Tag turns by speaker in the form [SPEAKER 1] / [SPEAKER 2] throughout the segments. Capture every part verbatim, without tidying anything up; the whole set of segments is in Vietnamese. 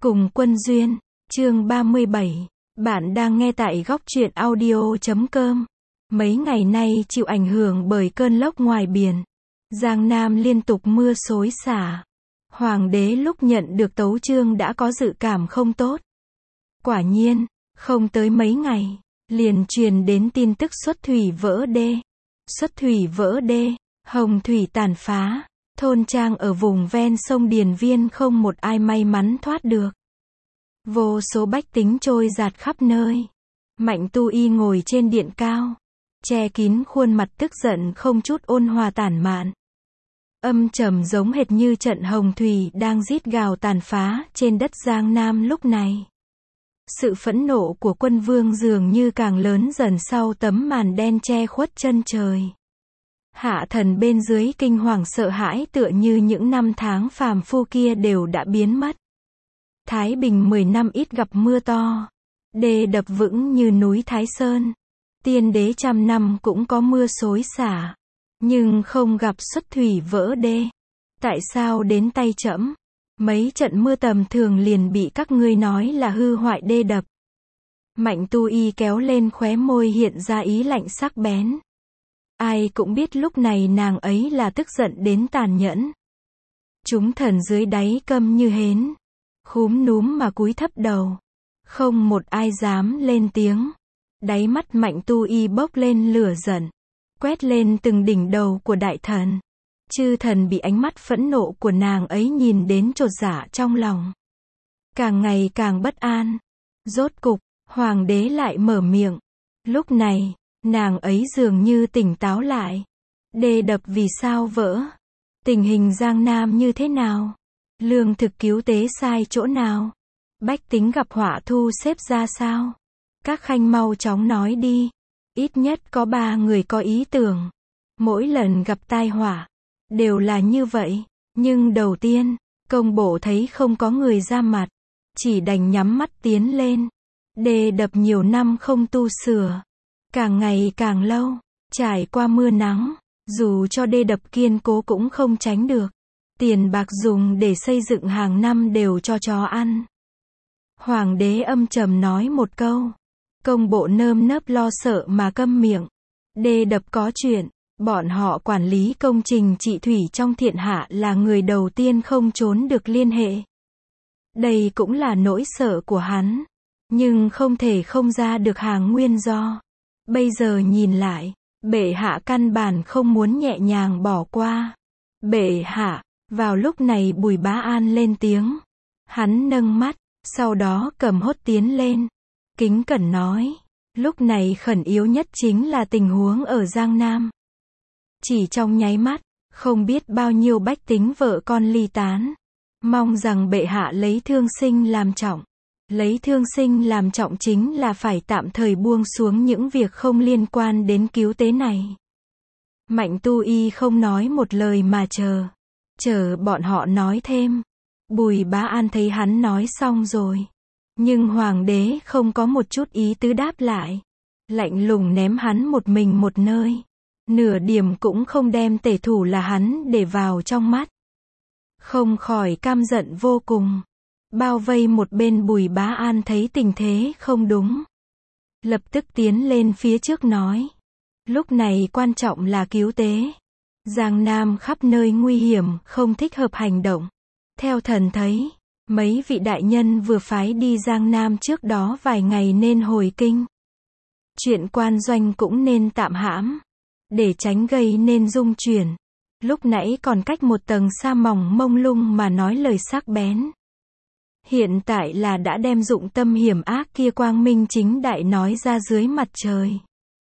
[SPEAKER 1] Cùng Quân Duyên, chương ba mươi bảy. Bạn đang nghe tại góc truyện audio chấm com. Mấy ngày nay chịu ảnh hưởng bởi cơn lốc ngoài biển. Giang Nam liên tục mưa xối xả. Hoàng đế lúc nhận được tấu chương đã có dự cảm không tốt. Quả nhiên, không tới mấy ngày, liền truyền đến tin tức xuất thủy vỡ đê. Xuất thủy vỡ đê, hồng thủy tàn phá. Thôn trang ở vùng ven sông Điền Viên không một ai may mắn thoát được. Vô số bách tính trôi dạt khắp nơi. Mạnh Tu Y ngồi trên điện cao, che kín khuôn mặt tức giận không chút ôn hòa tản mạn. Âm trầm giống hệt như trận hồng thủy đang rít gào tàn phá trên đất Giang Nam lúc này. Sự phẫn nộ của quân vương dường như càng lớn dần sau tấm màn đen che khuất chân trời. Hạ thần bên dưới kinh hoàng sợ hãi tựa như những năm tháng phàm phu kia đều đã biến mất. Thái Bình mười năm ít gặp mưa to. Đê đập vững như núi Thái Sơn. Tiên đế trăm năm cũng có mưa xối xả. Nhưng không gặp xuất thủy vỡ đê. Tại sao đến tay trẫm, mấy trận mưa tầm thường liền bị các ngươi nói là hư hoại đê đập? Mạnh Tu Y kéo lên khóe môi hiện ra ý lạnh sắc bén. Ai cũng biết lúc này nàng ấy là tức giận đến tàn nhẫn. Chúng thần dưới đáy câm như hến, khúm núm mà cúi thấp đầu. Không một ai dám lên tiếng. Đáy mắt Mạnh Tu Y bốc lên lửa giận, quét lên từng đỉnh đầu của đại thần. Chư thần bị ánh mắt phẫn nộ của nàng ấy nhìn đến chột dạ trong lòng. Càng ngày càng bất an. Rốt cục, hoàng đế lại mở miệng. Lúc này, nàng ấy dường như tỉnh táo lại. Đê đập vì sao vỡ? Tình hình Giang Nam như thế nào? Lương thực cứu tế sai chỗ nào? Bách tính gặp họa thu xếp ra sao? Các khanh mau chóng nói đi. Ít nhất có ba người có ý tưởng. Mỗi lần gặp tai họa, đều là như vậy. Nhưng đầu tiên, công bộ thấy không có người ra mặt. Chỉ đành nhắm mắt tiến lên. Đê đập nhiều năm không tu sửa. Càng ngày càng lâu, trải qua mưa nắng, dù cho đê đập kiên cố cũng không tránh được. Tiền bạc dùng để xây dựng hàng năm đều cho chó ăn. Hoàng đế âm trầm nói một câu. Công bộ nơm nớp lo sợ mà câm miệng. Đê đập có chuyện, bọn họ quản lý công trình trị thủy trong thiên hạ là người đầu tiên không trốn được liên hệ. Đây cũng là nỗi sợ của hắn. Nhưng không thể không ra được hàng nguyên do. Bây giờ nhìn lại, bệ hạ căn bản không muốn nhẹ nhàng bỏ qua. Bệ hạ, vào lúc này Bùi Bá An lên tiếng. Hắn nâng mắt, sau đó cầm hốt tiến lên. Kính cẩn nói, lúc này khẩn yếu nhất chính là tình huống ở Giang Nam. Chỉ trong nháy mắt, không biết bao nhiêu bách tính vợ con ly tán. Mong rằng bệ hạ lấy thương sinh làm trọng. Lấy thương sinh làm trọng chính là phải tạm thời buông xuống những việc không liên quan đến cứu tế này. Mạnh Tu Y không nói một lời mà chờ. Chờ bọn họ nói thêm. Bùi Bá An thấy hắn nói xong rồi. Nhưng hoàng đế không có một chút ý tứ đáp lại. Lạnh lùng ném hắn một mình một nơi. Nửa điểm cũng không đem tể thủ là hắn để vào trong mắt. Không khỏi căm giận vô cùng. Bao vây một bên Bùi Bá An thấy tình thế không đúng. Lập tức tiến lên phía trước nói. Lúc này quan trọng là cứu tế. Giang Nam khắp nơi nguy hiểm, không thích hợp hành động. Theo thần thấy, mấy vị đại nhân vừa phái đi Giang Nam trước đó vài ngày nên hồi kinh. Chuyện quan doanh cũng nên tạm hãm. Để tránh gây nên rung chuyển. Lúc nãy còn cách một tầng sa mỏng mông lung mà nói lời sắc bén. Hiện tại là đã đem dụng tâm hiểm ác kia quang minh chính đại nói ra dưới mặt trời.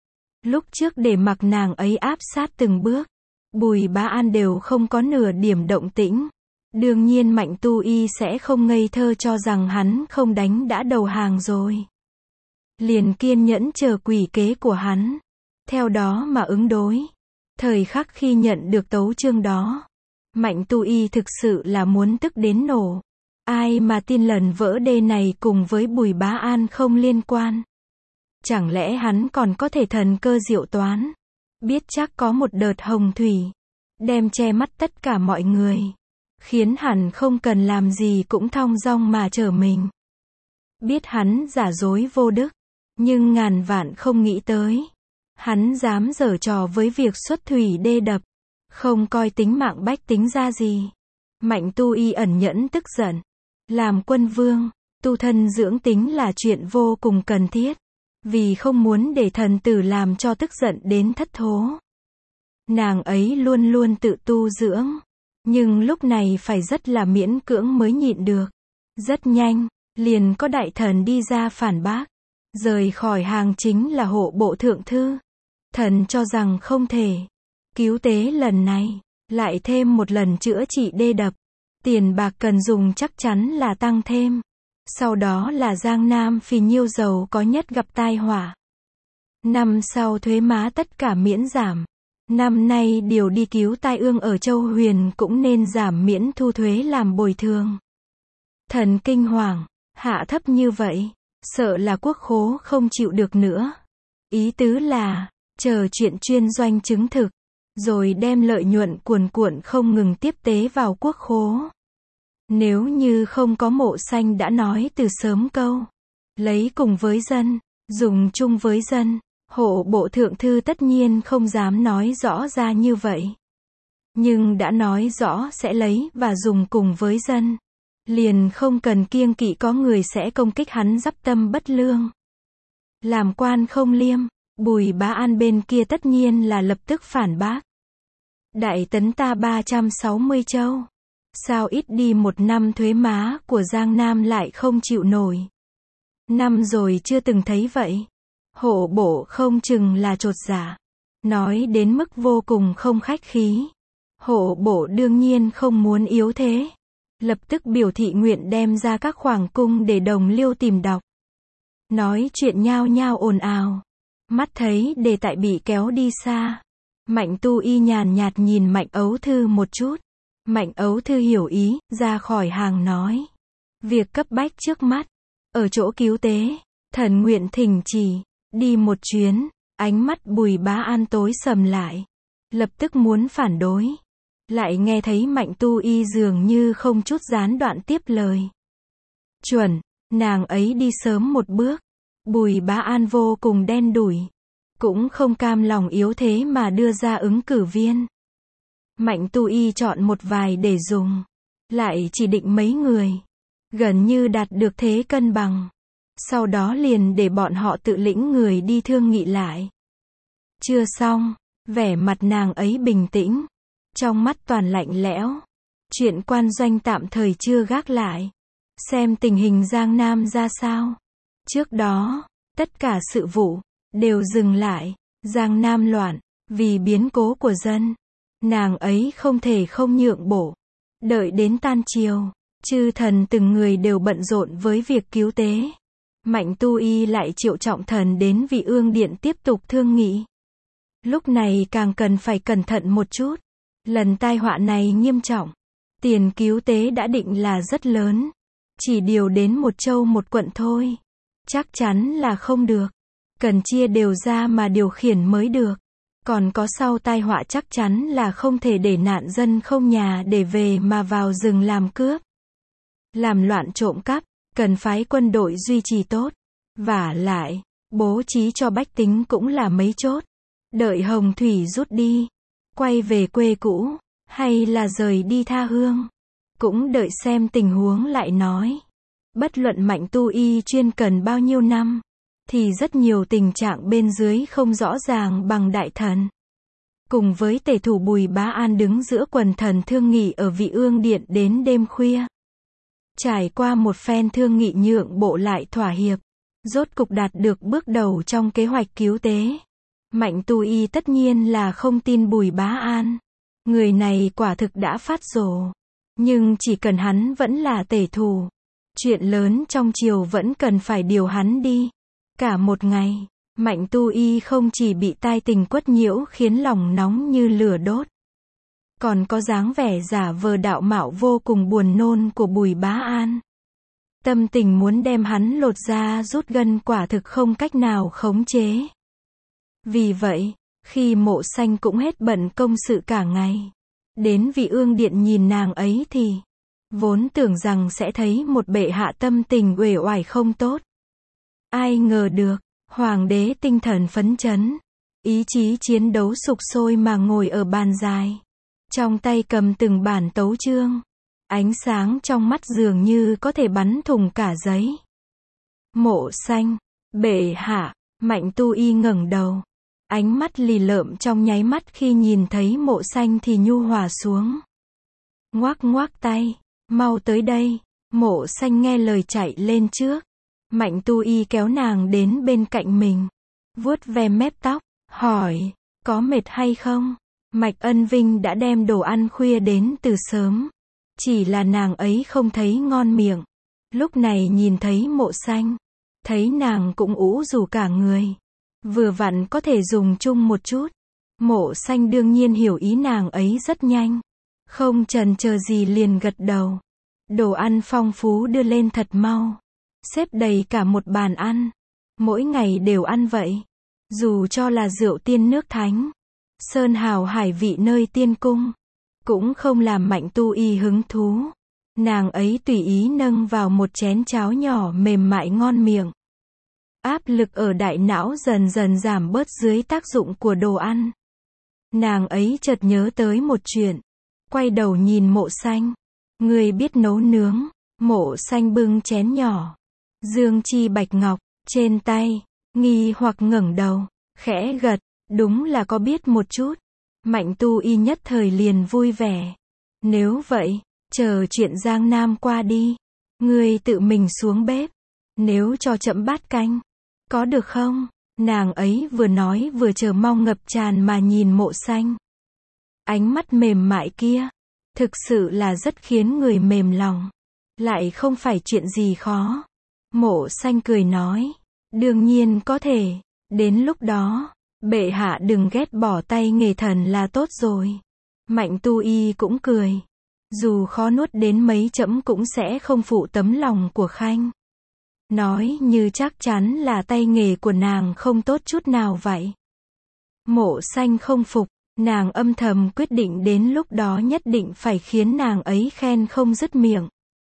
[SPEAKER 1] Lúc trước để mặc nàng ấy áp sát từng bước, Bùi Bá An đều không có nửa điểm động tĩnh. Đương nhiên Mạnh Tu Y sẽ không ngây thơ cho rằng hắn không đánh đã đầu hàng rồi. Liền kiên nhẫn chờ quỷ kế của hắn. Theo đó mà ứng đối. Thời khắc khi nhận được tấu chương đó, Mạnh Tu Y thực sự là muốn tức đến nổ. Ai mà tin lần vỡ đê này cùng với Bùi Bá An không liên quan. Chẳng lẽ hắn còn có thể thần cơ diệu toán. Biết chắc có một đợt hồng thủy. Đem che mắt tất cả mọi người. khiến hắn không cần làm gì cũng thong dong mà trở mình. Biết hắn giả dối vô đức, nhưng ngàn vạn không nghĩ tới. Hắn dám giở trò với việc xuất thủy đê đập, không coi tính mạng bách tính ra gì. Mạnh Tu Y ẩn nhẫn tức giận. Làm quân vương, tu thân dưỡng tính là chuyện vô cùng cần thiết. Vì không muốn để thần tử làm cho tức giận đến thất thố. Nàng ấy luôn luôn tự tu dưỡng. Nhưng lúc này phải rất là miễn cưỡng mới nhịn được. Rất nhanh, liền có đại thần đi ra phản bác. Rời khỏi hàng chính là hộ bộ thượng thư. Thần cho rằng không thể. Cứu tế lần này, lại thêm một lần chữa trị đê đập. Tiền bạc cần dùng chắc chắn là tăng thêm. Sau đó là Giang Nam phì nhiêu giàu có nhất gặp tai họa. Năm sau thuế má tất cả miễn giảm. Năm nay điều đi cứu tai ương ở Châu Huyền cũng nên giảm miễn thu thuế làm bồi thường. Thần kinh hoàng, hạ thấp như vậy, sợ là quốc khố không chịu được nữa. Ý tứ là, chờ chuyện chuyên doanh chứng thực, rồi đem lợi nhuận cuồn cuộn không ngừng tiếp tế vào quốc khố. Nếu như không có Mộ Xanh đã nói từ sớm câu, lấy cùng với dân, dùng chung với dân, hộ bộ thượng thư tất nhiên không dám nói rõ ra như vậy. Nhưng đã nói rõ sẽ lấy và dùng cùng với dân, liền không cần kiêng kỵ có người sẽ công kích hắn dắp tâm bất lương. Làm quan không liêm, Bùi Bá An bên kia tất nhiên là lập tức phản bác. Đại tấn ta ba trăm sáu mươi châu. Sao ít đi một năm thuế má của Giang Nam lại không chịu nổi. Năm rồi chưa từng thấy vậy. Hộ bộ không chừng là chột dạ. Nói đến mức vô cùng không khách khí. Hộ bộ đương nhiên không muốn yếu thế. Lập tức biểu thị nguyện đem ra các khoảng cung để đồng liêu tìm đọc. Nói chuyện nhao nhao ồn ào. Mắt thấy đề tài bị kéo đi xa. Mạnh Tu Y nhàn nhạt nhìn Mạnh Ấu Thư một chút. Mạnh Ấu Thư hiểu ý, ra khỏi hàng nói. Việc cấp bách trước mắt, ở chỗ cứu tế, thần nguyện thỉnh chỉ, đi một chuyến, ánh mắt Bùi Bá An tối sầm lại. Lập tức muốn phản đối. Lại nghe thấy Mạnh Tu Y dường như không chút gián đoạn tiếp lời. Chuẩn, nàng ấy đi sớm một bước. Bùi Bá An vô cùng đen đủi. Cũng không cam lòng yếu thế mà đưa ra ứng cử viên. Mạnh Tu Y chọn một vài để dùng. Lại chỉ định mấy người. Gần như đạt được thế cân bằng. Sau đó liền để bọn họ tự lĩnh người đi thương nghị lại. Chưa xong, vẻ mặt nàng ấy bình tĩnh. Trong mắt toàn lạnh lẽo. Chuyện quan doanh tạm thời chưa gác lại. Xem tình hình Giang Nam ra sao. Trước đó, tất cả sự vụ đều dừng lại. Giang Nam loạn, vì biến cố của dân. Nàng ấy không thể không nhượng bộ. Đợi đến tan chiều, chư thần từng người đều bận rộn với việc cứu tế. Mạnh Tu Y lại triệu trọng thần đến Vị Ương Điện tiếp tục thương nghị. Lúc này càng cần phải cẩn thận một chút. Lần tai họa này nghiêm trọng. Tiền cứu tế đã định là rất lớn. Chỉ điều đến một châu một quận thôi. Chắc chắn là không được. Cần chia đều ra mà điều khiển mới được. Còn có sau tai họa chắc chắn là không thể để nạn dân không nhà để về mà vào rừng làm cướp. Làm loạn trộm cắp, cần phái quân đội duy trì tốt. Vả lại, bố trí cho bách tính cũng là mấy chốt. Đợi hồng thủy rút đi, quay về quê cũ, hay là rời đi tha hương. Cũng đợi xem tình huống lại nói. Bất luận Mạnh Tu Y chuyên cần bao nhiêu năm, thì rất nhiều tình trạng bên dưới không rõ ràng bằng đại thần. Cùng với tể thủ Bùi Bá An đứng giữa quần thần thương nghị ở Vị Ương Điện đến đêm khuya. Trải qua một phen thương nghị nhượng bộ lại thỏa hiệp, rốt cục đạt được bước đầu trong kế hoạch cứu tế. Mạnh Tu Y tất nhiên là không tin Bùi Bá An. Người này quả thực đã phát rồ. Nhưng chỉ cần hắn vẫn là tể thủ, chuyện lớn trong triều vẫn cần phải điều hắn đi. Cả một ngày, Mạnh Tu Y không chỉ bị tai tình quất nhiễu khiến lòng nóng như lửa đốt. Còn có dáng vẻ giả vờ đạo mạo vô cùng buồn nôn của Bùi Bá An. Tâm tình muốn đem hắn lột ra rút gân quả thực không cách nào khống chế. Vì vậy, khi Mộ Xanh cũng hết bận công sự cả ngày, Đến Vị Ương Điện nhìn nàng ấy thì, vốn tưởng rằng sẽ thấy một bệ hạ tâm tình uể oải không tốt. Ai ngờ được, hoàng đế tinh thần phấn chấn, ý chí chiến đấu sục sôi mà ngồi ở bàn dài. Trong tay cầm từng bản tấu chương. Ánh sáng trong mắt dường như có thể bắn thủng cả giấy. Mộ Xanh, bệ hạ, Mạnh Tu Y ngẩng đầu. Ánh mắt lì lợm trong nháy mắt khi nhìn thấy Mộ Xanh thì nhu hòa xuống. Ngoác ngoác tay, mau tới đây. Mộ Xanh nghe lời chạy lên trước. Mạnh Tu Y kéo nàng đến bên cạnh mình, vuốt ve mép tóc, hỏi, có mệt hay không? Mạch Ân Vinh đã đem đồ ăn khuya đến từ sớm. Chỉ là nàng ấy không thấy ngon miệng. Lúc này nhìn thấy Mộ Xanh, thấy nàng cũng ủ rũ cả người. Vừa vặn có thể dùng chung một chút. Mộ Xanh đương nhiên hiểu ý nàng ấy rất nhanh. Không chần chờ gì liền gật đầu. Đồ ăn phong phú đưa lên thật mau. Xếp đầy cả một bàn ăn. Mỗi ngày đều ăn vậy. Dù cho là rượu tiên nước thánh, sơn hào hải vị nơi tiên cung, cũng không làm Mạnh Tu Y hứng thú. Nàng ấy tùy ý nâng vào một chén cháo nhỏ mềm mại ngon miệng. Áp lực ở đại não dần dần giảm bớt dưới tác dụng của đồ ăn. Nàng ấy chợt nhớ tới một chuyện. Quay đầu nhìn Mộ Xanh. Người biết nấu nướng. Mộ Xanh bưng chén nhỏ. Dương chi bạch ngọc, trên tay. Nghi hoặc ngẩng đầu. Khẽ gật. Đúng là có biết một chút. Mạnh Tu Y nhất thời liền vui vẻ. Nếu vậy, chờ chuyện Giang Nam qua đi. Ngươi tự mình xuống bếp. Nếu cho chậm bát canh. Có được không? Nàng ấy vừa nói vừa chờ mong ngập tràn mà nhìn Mộ Xanh. Ánh mắt mềm mại kia. Thực sự là rất khiến người mềm lòng. Lại không phải chuyện gì khó. Mộ Xanh cười nói. Đương nhiên có thể. Đến lúc đó, bệ hạ đừng ghét bỏ tay nghề thần là tốt rồi. Mạnh Tu Y cũng cười. Dù khó nuốt đến mấy chấm cũng sẽ không phụ tấm lòng của Khanh. Nói như chắc chắn là tay nghề của nàng không tốt chút nào vậy. Mộ Xanh không phục. Nàng âm thầm quyết định đến lúc đó nhất định phải khiến nàng ấy khen không dứt miệng.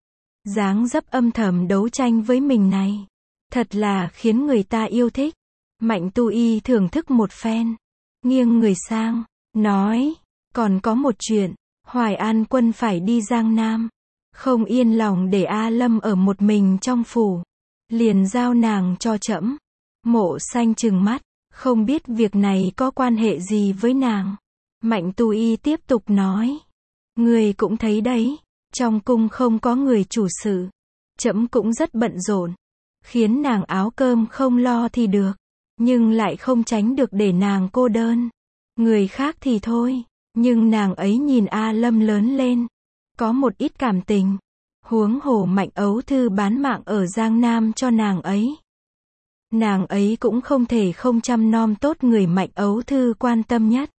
[SPEAKER 1] Dáng dấp âm thầm đấu tranh với mình này. Thật là khiến người ta yêu thích. Mạnh Tu Y thưởng thức một phen. Nghiêng người sang. Nói. Còn có một chuyện. Hoài An Quân phải đi Giang Nam. Không yên lòng để A Lâm ở một mình trong phủ. Liền giao nàng cho trẫm. Mộ Xanh trừng mắt. Không biết việc này có quan hệ gì với nàng. Mạnh Tu Y tiếp tục nói. Người cũng thấy đấy. Trong cung không có người chủ sự. Trẫm cũng rất bận rộn. Khiến nàng áo cơm không lo thì được. Nhưng lại không tránh được để nàng cô đơn. Người khác thì thôi. Nhưng nàng ấy nhìn A Lâm lớn lên. Có một ít cảm tình. Huống hồ Mạnh Ấu Thư bán mạng ở Giang Nam cho nàng ấy. Nàng ấy cũng không thể không chăm nom tốt người Mạnh Ấu Thư quan tâm nhất.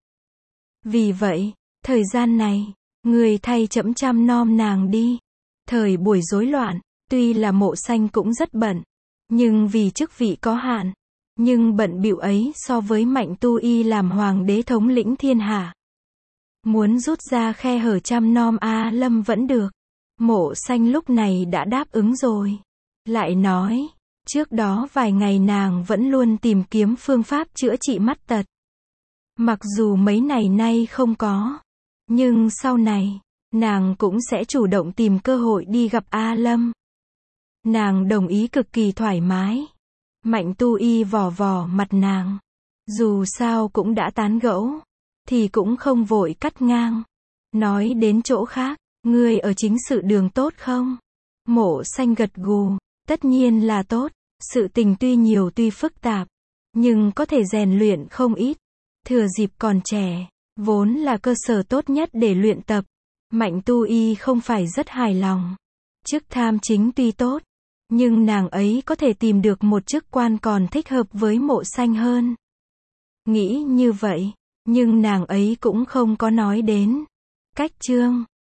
[SPEAKER 1] Vì vậy, thời gian này, người thay trẫm chăm nom nàng đi. Thời buổi rối loạn, tuy là Mộ Xanh cũng rất bận. Nhưng vì chức vị có hạn. Nhưng bận bịu ấy so với Mạnh Tu Y làm hoàng đế thống lĩnh thiên hạ. Muốn rút ra khe hở chăm nom A Lâm vẫn được. Mộ Xanh lúc này đã đáp ứng rồi. Lại nói, trước đó vài ngày nàng vẫn luôn tìm kiếm phương pháp chữa trị mắt tật. Mặc dù mấy ngày nay không có. Nhưng sau này, nàng cũng sẽ chủ động tìm cơ hội đi gặp A Lâm. Nàng đồng ý cực kỳ thoải mái. Mạnh Tu Y vò vò mặt nàng. Dù sao cũng đã tán gẫu. Thì cũng không vội cắt ngang. Nói đến chỗ khác. Ngươi ở chính sự đường tốt không? Mộ Xanh gật gù. Tất nhiên là tốt. Sự tình tuy nhiều tuy phức tạp. Nhưng có thể rèn luyện không ít. Thừa dịp còn trẻ. Vốn là cơ sở tốt nhất để luyện tập. Mạnh Tu Y không phải rất hài lòng. Chức tham chính tuy tốt. Nhưng nàng ấy có thể tìm được một chức quan còn thích hợp với Mộ Xanh hơn. Nghĩ như vậy. Nhưng nàng ấy cũng không có nói đến. Cách chương.